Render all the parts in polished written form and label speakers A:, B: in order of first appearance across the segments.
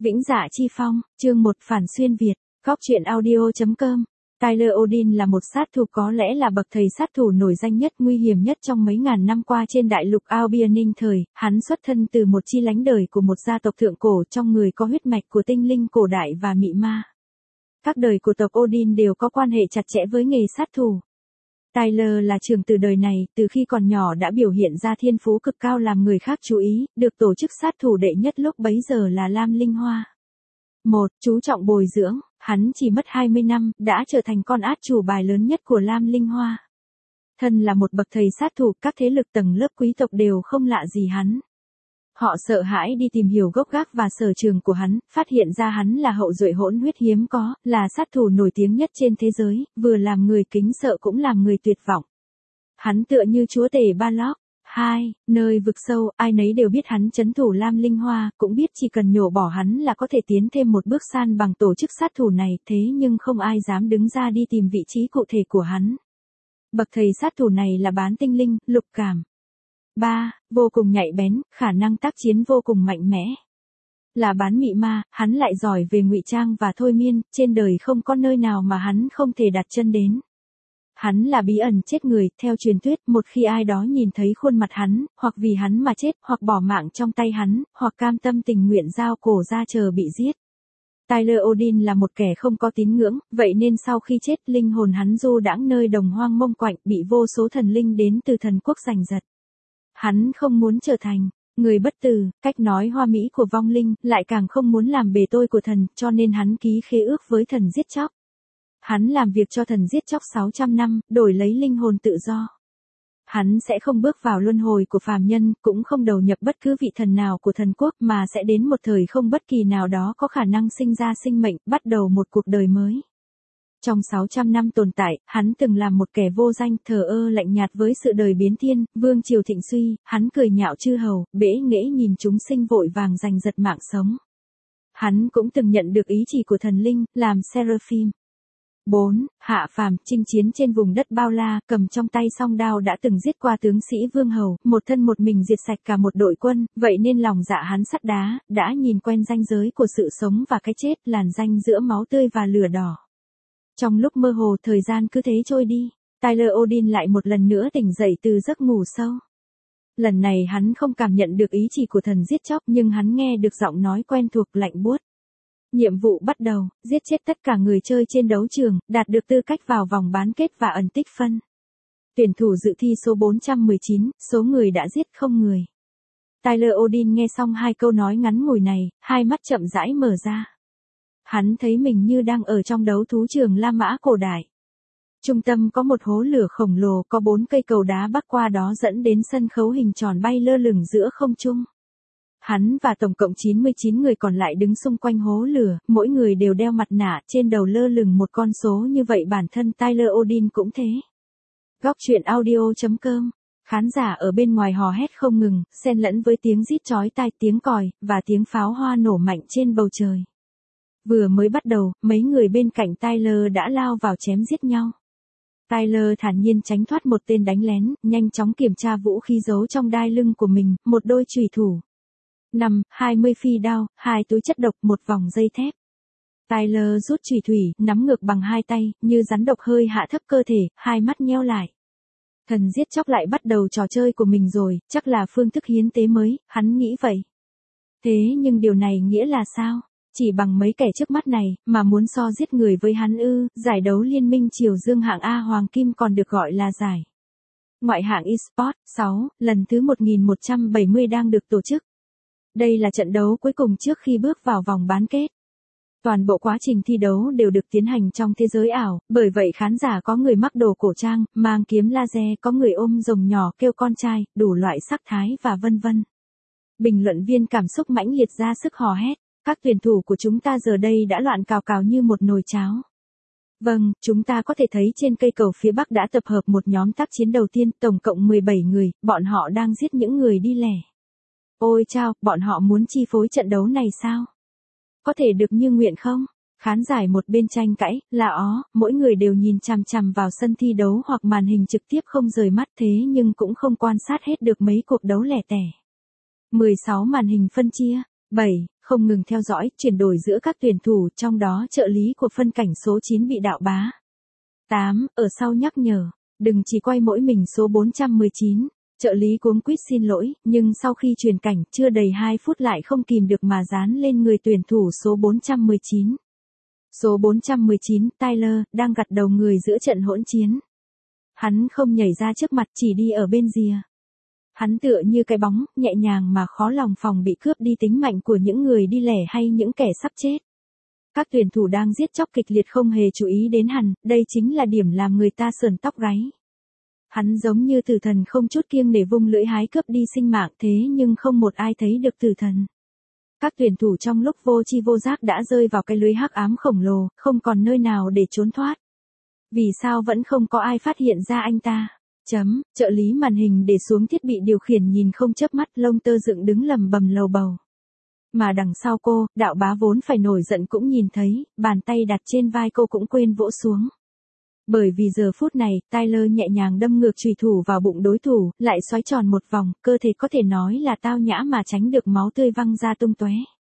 A: Vĩnh Dạ Chi Phong, chương 1 Phản Xuyên Việt, góc truyện audio.com. Tyler Odin là một sát thủ có lẽ là bậc thầy sát thủ nổi danh nhất, nguy hiểm nhất trong mấy ngàn năm qua trên đại lục Albion Ninh thời. Hắn xuất thân từ một chi nhánh đời của một gia tộc thượng cổ, trong người có huyết mạch của tinh linh cổ đại và mị ma. Các đời của tộc Odin đều có quan hệ chặt chẽ với nghề sát thủ. Tyler là trưởng từ đời này, từ khi còn nhỏ đã biểu hiện ra thiên phú cực cao làm người khác chú ý, được tổ chức sát thủ đệ nhất lúc bấy giờ là Lam Linh Hoa. Chú trọng bồi dưỡng, hắn chỉ mất 20 năm, đã trở thành con át chủ bài lớn nhất của Lam Linh Hoa. Thân là một bậc thầy sát thủ, các thế lực tầng lớp quý tộc đều không lạ gì hắn. Họ sợ hãi đi tìm hiểu gốc gác và sở trường của hắn, phát hiện ra hắn là hậu duệ hỗn huyết hiếm có, là sát thủ nổi tiếng nhất trên thế giới, vừa làm người kính sợ cũng làm người tuyệt vọng. Hắn tựa như chúa tể Balog. Nơi vực sâu, ai nấy đều biết hắn trấn thủ Lam Linh Hoa, cũng biết chỉ cần nhổ bỏ hắn là có thể tiến thêm một bước san bằng tổ chức sát thủ này, thế nhưng không ai dám đứng ra đi tìm vị trí cụ thể của hắn. Bậc thầy sát thủ này là bán tinh linh, lục cảm. Vô cùng nhạy bén, khả năng tác chiến vô cùng mạnh mẽ. Là bán mị ma, hắn lại giỏi về ngụy trang và thôi miên, trên đời không có nơi nào mà hắn không thể đặt chân đến. Hắn là bí ẩn chết người, theo truyền thuyết, một khi ai đó nhìn thấy khuôn mặt hắn, hoặc vì hắn mà chết, hoặc bỏ mạng trong tay hắn, hoặc cam tâm tình nguyện giao cổ ra chờ bị giết. Tyler Odin là một kẻ không có tín ngưỡng, vậy nên sau khi chết, linh hồn hắn du đãng nơi đồng hoang mông quạnh, bị vô số thần linh đến từ thần quốc giành giật. Hắn không muốn trở thành người bất tử, cách nói hoa mỹ của vong linh, lại càng không muốn làm bề tôi của thần, cho nên hắn ký khế ước với thần giết chóc. Hắn làm việc cho thần giết chóc 600 năm, đổi lấy linh hồn tự do. Hắn sẽ không bước vào luân hồi của phàm nhân, cũng không đầu nhập bất cứ vị thần nào của thần quốc, mà sẽ đến một thời không bất kỳ nào đó có khả năng sinh ra sinh mệnh, bắt đầu một cuộc đời mới. Trong 600 năm tồn tại, hắn từng làm một kẻ vô danh, thờ ơ lạnh nhạt với sự đời biến thiên, vương triều thịnh suy, hắn cười nhạo chư hầu, bẽ nghễ nhìn chúng sinh vội vàng giành giật mạng sống. Hắn cũng từng nhận được ý chỉ của thần linh, làm seraphim. Hạ phàm, chinh chiến trên vùng đất bao la, cầm trong tay song đao đã từng giết qua tướng sĩ vương hầu, một thân một mình diệt sạch cả một đội quân, vậy nên lòng dạ hắn sắt đá, đã nhìn quen ranh giới của sự sống và cái chết, làn ranh giữa máu tươi và lửa đỏ. Trong lúc mơ hồ, thời gian cứ thế trôi đi, Tyler Odin lại một lần nữa tỉnh dậy từ giấc ngủ sâu. Lần này hắn không cảm nhận được ý chỉ của thần giết chóc, nhưng hắn nghe được giọng nói quen thuộc lạnh buốt. Nhiệm vụ bắt đầu, giết chết tất cả người chơi trên đấu trường, đạt được tư cách vào vòng bán kết và ẩn tích phân. Tuyển thủ dự thi số 419, số người đã giết không người. Tyler Odin nghe xong hai câu nói ngắn ngủi này, hai mắt chậm rãi mở ra. Hắn thấy mình như đang ở trong đấu thú trường La Mã cổ đại. Trung tâm có một hố lửa khổng lồ, có 4 cây cầu đá bắc qua đó dẫn đến sân khấu hình tròn bay lơ lửng giữa không trung. Hắn và tổng cộng 99 người còn lại đứng xung quanh hố lửa, mỗi người đều đeo mặt nạ, trên đầu lơ lửng một con số như vậy, bản thân Tyler Odin cũng thế. Góc truyện audio.com. Khán giả ở bên ngoài hò hét không ngừng, xen lẫn với tiếng rít chói tai, tiếng còi, và tiếng pháo hoa nổ mạnh trên bầu trời. Vừa mới bắt đầu, mấy người bên cạnh Tyler đã lao vào chém giết nhau. Tyler thản nhiên tránh thoát một tên đánh lén, nhanh chóng kiểm tra vũ khí giấu trong đai lưng của mình, một đôi chùy thủ. 20 phi đao, 2 túi chất độc, một vòng dây thép. Tyler rút chùy thủy, nắm ngược bằng hai tay, như rắn độc hơi hạ thấp cơ thể, hai mắt nheo lại. Thần giết chóc lại bắt đầu trò chơi của mình rồi, chắc là phương thức hiến tế mới, hắn nghĩ vậy. Thế nhưng điều này nghĩa là sao? Chỉ bằng mấy kẻ trước mắt này, mà muốn so giết người với hắn ư? Giải đấu liên minh Triều Dương hạng A Hoàng Kim còn được gọi là giải ngoại hạng eSports 6, lần thứ 1170 đang được tổ chức. Đây là trận đấu cuối cùng trước khi bước vào vòng bán kết. Toàn bộ quá trình thi đấu đều được tiến hành trong thế giới ảo, bởi vậy khán giả có người mặc đồ cổ trang, mang kiếm laser, có người ôm rồng nhỏ kêu con trai, đủ loại sắc thái và vân vân. Bình luận viên cảm xúc mãnh liệt ra sức hò hét, các tuyển thủ của chúng ta giờ đây đã loạn cào cào như một nồi cháo. Vâng, chúng ta có thể thấy trên cây cầu phía bắc đã tập hợp một nhóm tác chiến đầu tiên, tổng cộng 17 người, bọn họ đang giết những người đi lẻ. Ôi chao, bọn họ muốn chi phối trận đấu này sao? Có thể được như nguyện không? Khán giả một bên tranh cãi, mỗi người đều nhìn chằm chằm vào sân thi đấu hoặc màn hình trực tiếp không rời mắt, thế nhưng cũng không quan sát hết được mấy cuộc đấu lẻ tẻ. 16 màn hình phân chia, 7, không ngừng theo dõi, chuyển đổi giữa các tuyển thủ, trong đó trợ lý của phân cảnh số 9 bị đạo bá 8 ở sau nhắc nhở, đừng chỉ quay mỗi mình số 419. Trợ lý cuống quýt xin lỗi, nhưng sau khi chuyển cảnh, chưa đầy 2 phút lại không kìm được mà dán lên người tuyển thủ số 419. Số 419, Tyler, đang gặt đầu người giữa trận hỗn chiến. Hắn không nhảy ra trước mặt, chỉ đi ở bên rìa. Hắn tựa như cái bóng, nhẹ nhàng mà khó lòng phòng bị cướp đi tính mạnh của những người đi lẻ hay những kẻ sắp chết. Các tuyển thủ đang giết chóc kịch liệt không hề chú ý đến hắn, đây chính là điểm làm người ta sởn tóc gáy. Hắn giống như tử thần không chút kiêng nể vung lưỡi hái cướp đi sinh mạng, thế nhưng không một ai thấy được tử thần. Các tuyển thủ trong lúc vô tri vô giác đã rơi vào cái lưới hắc ám khổng lồ, không còn nơi nào để trốn thoát. Vì sao vẫn không có ai phát hiện ra anh ta? Trợ lý màn hình để xuống thiết bị điều khiển nhìn không chớp mắt, lông tơ dựng đứng lầm bầm lầu bầu. Mà đằng sau cô, đạo bá vốn phải nổi giận cũng nhìn thấy, bàn tay đặt trên vai cô cũng quên vỗ xuống. Bởi vì giờ phút này, Tyler nhẹ nhàng đâm ngược chùy thủ vào bụng đối thủ, lại xoáy tròn một vòng, cơ thể có thể nói là tao nhã mà tránh được máu tươi văng ra tung tóe.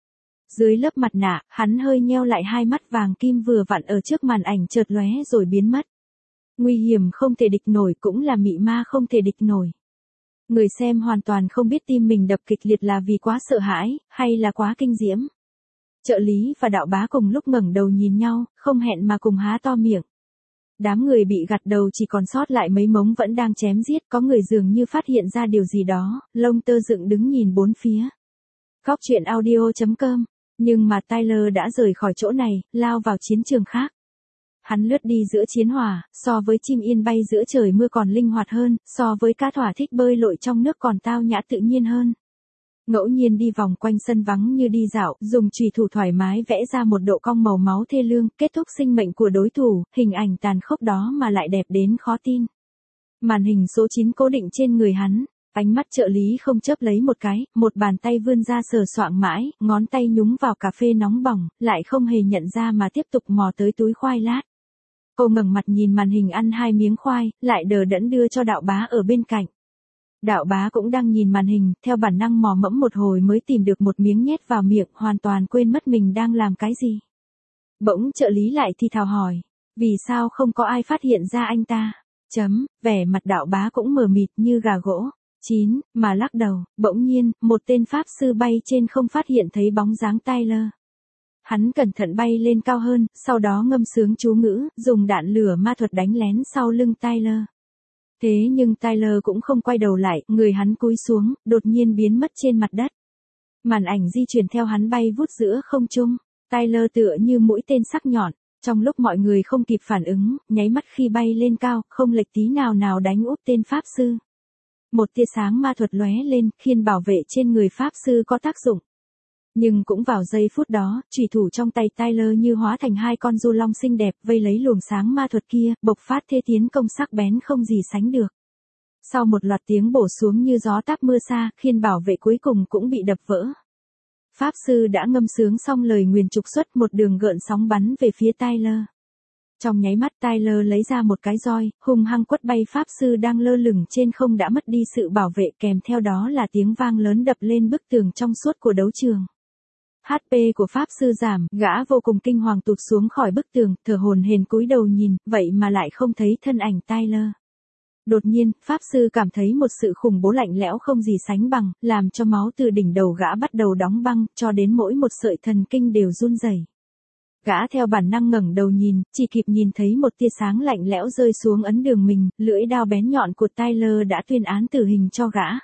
A: Dưới lớp mặt nạ, hắn hơi nheo lại hai mắt vàng kim vừa vặn ở trước màn ảnh chợt lóe rồi biến mất. Nguy hiểm không thể địch nổi cũng là mị ma không thể địch nổi. Người xem hoàn toàn không biết tim mình đập kịch liệt là vì quá sợ hãi, hay là quá kinh diễm. Trợ lý và đạo bá cùng lúc ngẩng đầu nhìn nhau, không hẹn mà cùng há to miệng. Đám người bị gặt đầu chỉ còn sót lại mấy mống vẫn đang chém giết, có người dường như phát hiện ra điều gì đó, lông tơ dựng đứng nhìn bốn phía. Góc truyện audio.com. Nhưng mà Tyler đã rời khỏi chỗ này, lao vào chiến trường khác. Hắn lướt đi giữa chiến hỏa, so với chim yên bay giữa trời mưa còn linh hoạt hơn, so với cá thỏa thích bơi lội trong nước còn tao nhã tự nhiên hơn. Ngẫu nhiên đi vòng quanh sân vắng như đi dạo, dùng chùy thủ thoải mái vẽ ra một độ cong màu máu thê lương, kết thúc sinh mệnh của đối thủ, hình ảnh tàn khốc đó mà lại đẹp đến khó tin. Màn hình số 9 cố định trên người hắn, ánh mắt trợ lý không chớp lấy một cái, một bàn tay vươn ra sờ soạng mãi, ngón tay nhúng vào cà phê nóng bỏng, lại không hề nhận ra mà tiếp tục mò tới túi khoai lát. Cô ngẩng mặt nhìn màn hình ăn hai miếng khoai, lại đờ đẫn đưa cho đạo bá ở bên cạnh. Đạo bá cũng đang nhìn màn hình, theo bản năng mò mẫm một hồi mới tìm được một miếng nhét vào miệng, hoàn toàn quên mất mình đang làm cái gì. Bỗng trợ lý lại thì thào hỏi, vì sao không có ai phát hiện ra anh ta? Vẻ mặt đạo bá cũng mờ mịt như gà gỗ. Mà lắc đầu, bỗng nhiên, một tên pháp sư bay trên không phát hiện thấy bóng dáng Tyler. Hắn cẩn thận bay lên cao hơn, sau đó ngâm sướng chú ngữ, dùng đạn lửa ma thuật đánh lén sau lưng Tyler. Thế nhưng Tyler cũng không quay đầu lại, người hắn cúi xuống, đột nhiên biến mất trên mặt đất. Màn ảnh di chuyển theo hắn bay vút giữa không trung, Tyler tựa như mũi tên sắc nhọn, trong lúc mọi người không kịp phản ứng, nháy mắt khi bay lên cao, không lệch tí nào đánh úp tên pháp sư. Một tia sáng ma thuật lóe lên, khiên bảo vệ trên người pháp sư có tác dụng. Nhưng cũng vào giây phút đó, chùy thủ trong tay Tyler như hóa thành hai con du long xinh đẹp, vây lấy luồng sáng ma thuật kia, bộc phát thế tiến công sắc bén không gì sánh được. Sau một loạt tiếng bổ xuống như gió táp mưa xa, khiên bảo vệ cuối cùng cũng bị đập vỡ. Pháp sư đã ngâm sướng xong lời nguyền trục xuất, một đường gợn sóng bắn về phía Tyler. Trong nháy mắt Tyler lấy ra một cái roi, hung hăng quất bay pháp sư đang lơ lửng trên không đã mất đi sự bảo vệ, kèm theo đó là tiếng vang lớn đập lên bức tường trong suốt của đấu trường. HP của pháp sư giảm, gã vô cùng kinh hoàng tụt xuống khỏi bức tường, thở hổn hển cúi đầu nhìn, vậy mà lại không thấy thân ảnh Tyler. Đột nhiên, pháp sư cảm thấy một sự khủng bố lạnh lẽo không gì sánh bằng, làm cho máu từ đỉnh đầu gã bắt đầu đóng băng, cho đến mỗi một sợi thần kinh đều run rẩy. Gã theo bản năng ngẩng đầu nhìn, chỉ kịp nhìn thấy một tia sáng lạnh lẽo rơi xuống ấn đường mình, lưỡi đao bén nhọn của Tyler đã tuyên án tử hình cho gã.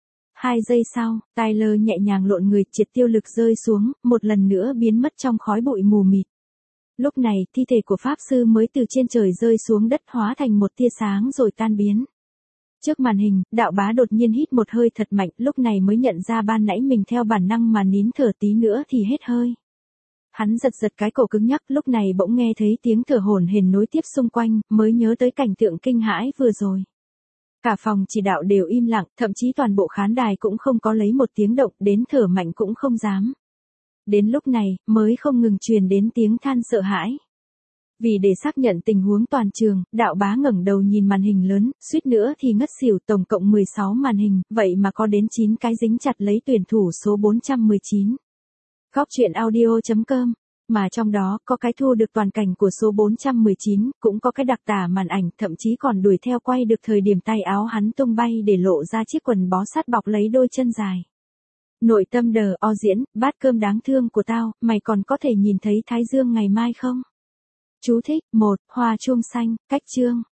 A: 2 giây sau, Tyler nhẹ nhàng lộn người, triệt tiêu lực rơi xuống, một lần nữa biến mất trong khói bụi mù mịt. Lúc này, thi thể của pháp sư mới từ trên trời rơi xuống đất hóa thành một tia sáng rồi tan biến. Trước màn hình, đạo bá đột nhiên hít một hơi thật mạnh, lúc này mới nhận ra ban nãy mình theo bản năng mà nín thở tí nữa thì hết hơi. Hắn giật cái cổ cứng nhắc, lúc này bỗng nghe thấy tiếng thở hổn hển nối tiếp xung quanh, mới nhớ tới cảnh tượng kinh hãi vừa rồi. Cả phòng chỉ đạo đều im lặng, thậm chí toàn bộ khán đài cũng không có lấy một tiếng động, đến thở mạnh cũng không dám. Đến lúc này, mới không ngừng truyền đến tiếng than sợ hãi. Vì để xác nhận tình huống toàn trường, đạo bá ngẩng đầu nhìn màn hình lớn, suýt nữa thì ngất xỉu, tổng cộng 16 màn hình, vậy mà có đến 9 cái dính chặt lấy tuyển thủ số 419. Góc truyện audio.com, mà trong đó có cái thu được toàn cảnh của số 419, cũng có cái đặc tả màn ảnh, thậm chí còn đuổi theo quay được thời điểm tay áo hắn tung bay để lộ ra chiếc quần bó sát bọc lấy đôi chân dài. Nội tâm đờ o diễn, bát cơm đáng thương của tao, mày còn có thể nhìn thấy thái dương ngày mai không? Chú thích, 1, hoa chuông xanh, cách chương.